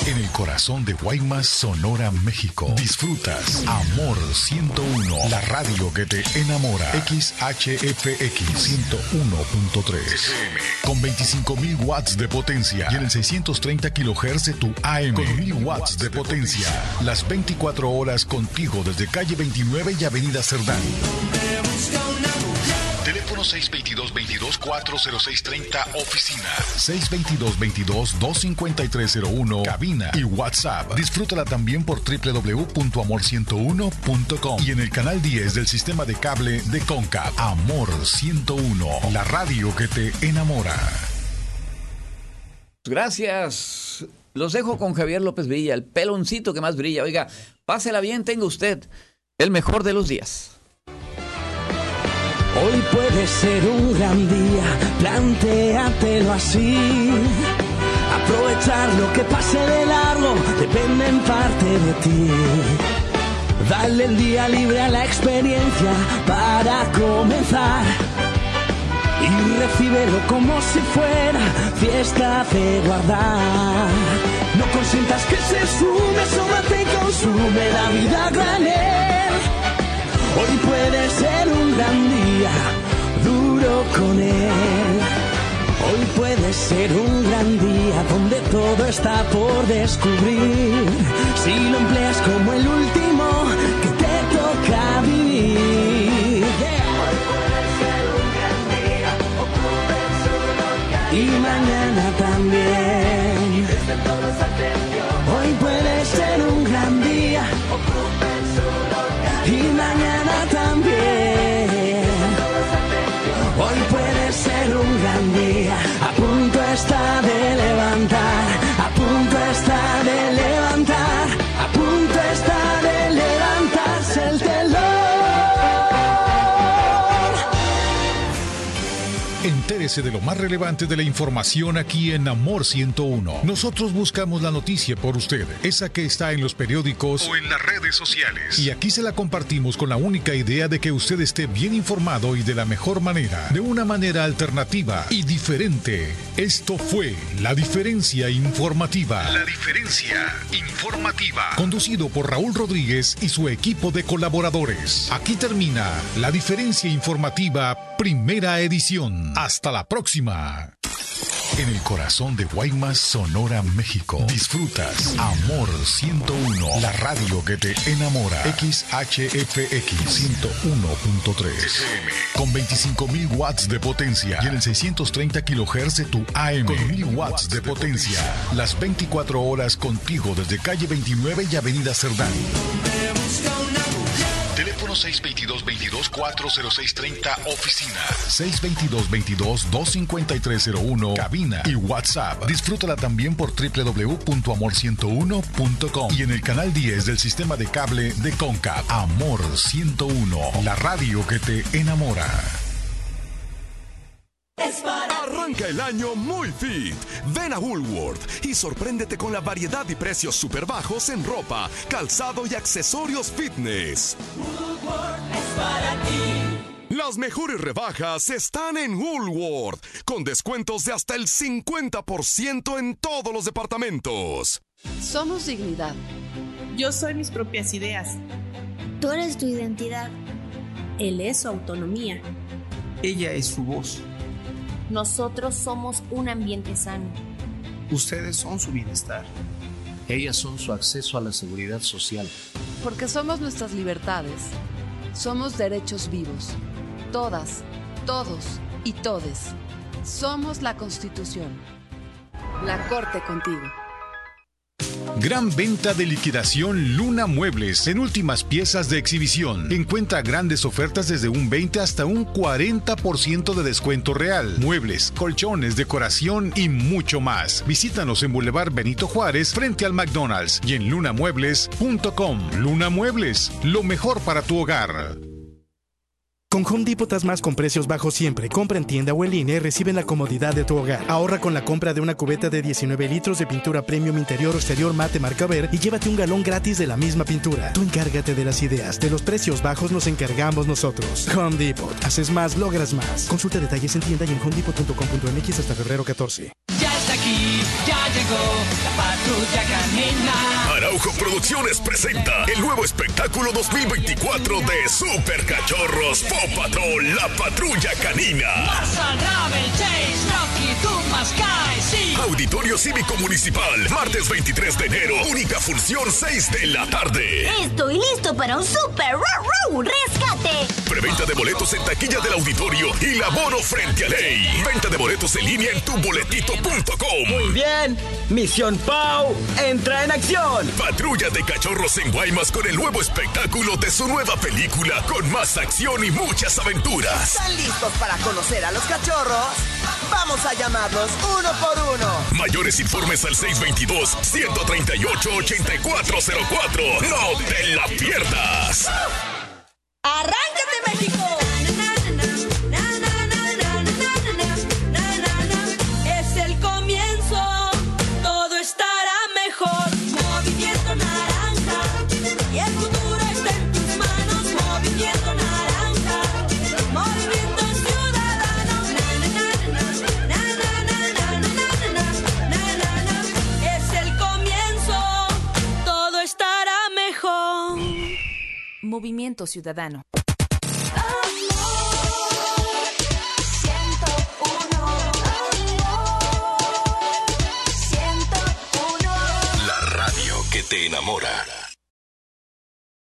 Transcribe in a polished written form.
En el corazón de Guaymas, Sonora, México. Disfrutas Amor 101, la radio que te enamora. XHFX 101.3 FM, con 25,000 watts de potencia. Y en el 630 kHz de tu AM, con 1000 watts de potencia. Las 24 horas contigo desde calle 29 y avenida Cerdán. Teléfono 622-22-40630, oficina. 622-22-25301, cabina y WhatsApp. Disfrútala también por www.amor101.com y en el canal 10 del sistema de cable de Concab. Amor 101, la radio que te enamora. Gracias. Los dejo con Javier López Villa, el peloncito que más brilla. Oiga, pásela bien, tenga usted el mejor de los días. Hoy puede ser un gran día, plantéatelo así. Aprovechar lo que pase de largo depende en parte de ti. Dale el día libre a la experiencia para comenzar. Y recíbelo como si fuera fiesta de guardar. No consientas que se sume, sómate y consume la vida a granel. Hoy puede ser un gran día, duro con él. Hoy puede ser un gran día donde todo está por descubrir. Si lo empleas como el último que te toca vivir. Hoy puede ser un gran día, ocupen su lugar. Y mañana también. Y presten todos atención. Hoy puede ser un gran día, ocupen su lugar. Y mañana también. Hoy puede ser un gran día. A punto está de levantar. A punto está de levantar. A punto está de levantarse el telón. Entérese de lo más relevante de la información aquí en Amor 101. Nosotros buscamos la noticia por usted, esa que está en los periódicos o en las redes sociales. Y aquí se la compartimos con la única idea de que usted esté bien informado y de la mejor manera, de una manera alternativa y diferente. Esto fue La Diferencia Informativa. La Diferencia Informativa. Conducido por Raúl Rodríguez y su equipo de colaboradores. Aquí termina La Diferencia Informativa, primera edición. Hasta la próxima. En el corazón de Guaymas, Sonora, México. Disfrutas Amor 101, la radio que te enamora. XHFX 101.3 FM, con 25,000 watts de potencia. Y en el 630 kHz de tu AM, con 1000 watts de potencia. Las 24 horas contigo desde calle 29 y avenida Cerdán. Teléfono 622-22-40630, oficina. 622-22-25301, cabina y WhatsApp. Disfrútala también por www.amor101.com y en el canal 10 del sistema de cable de Concab. Amor 101, la radio que te enamora. Arranca el año muy fit. Ven a Woolworth y sorpréndete con la variedad y precios súper bajos en ropa, calzado y accesorios fitness. Woolworth es para ti. Las mejores rebajas están en Woolworth, con descuentos de hasta el 50% en todos los departamentos. Somos dignidad. Yo soy mis propias ideas. Tú eres tu identidad. Él es su autonomía. Ella es su voz. Nosotros somos un ambiente sano. Ustedes son su bienestar. Ellas son su acceso a la seguridad social. Porque somos nuestras libertades. Somos derechos vivos. Todas, todos y todes. Somos la Constitución. La Corte contigo. Gran venta de liquidación Luna Muebles en últimas piezas de exhibición. Encuentra grandes ofertas desde un 20 hasta un 40% de descuento real. Muebles, colchones, decoración y mucho más. Visítanos en Boulevard Benito Juárez frente al McDonald's y en lunamuebles.com. Luna Muebles, lo mejor para tu hogar. Con Home Depot estás más con precios bajos siempre. Compra en tienda o en línea y recibe la comodidad de tu hogar. Ahorra con la compra de una cubeta de 19 litros de pintura premium interior o exterior mate marca Ver y llévate un galón gratis de la misma pintura. Tú encárgate de las ideas. De los precios bajos nos encargamos nosotros. Home Depot. Haces más, logras más. Consulta detalles en tienda y en homedepot.com.mx hasta febrero 14. Ya está aquí, ya llegó la patrulla patrulla canina. Araujo Producciones presenta el nuevo espectáculo 2024 de Super Cachorros Paw Patrol, la patrulla canina. Marshall, Ravel, Chase, Rocky, Thomas, Kai, sí. Auditorio Cívico Municipal, martes 23 de enero, única función 6 de la tarde. Estoy listo para un super rescate. Preventa de boletos en taquilla del auditorio y laboro frente a ley. Venta de boletos en línea en tuboletito.com. Muy bien, Misión Pau entra en acción. Patrulla de cachorros en Guaymas con el nuevo espectáculo de su nueva película con más acción y muchas aventuras. ¿Están listos para conocer a los cachorros? Vamos a llamarlos uno por uno. Mayores informes al 622-138-8404. ¡No te la pierdas! ¡Arráncate, México! Es el comienzo, todo estará mejor. Movimiento Naranja, y el futuro está en tus manos. Movimiento Naranja, Movimiento Ciudadano. Es el comienzo, todo estará mejor. Movimiento Ciudadano. La radio que te enamora.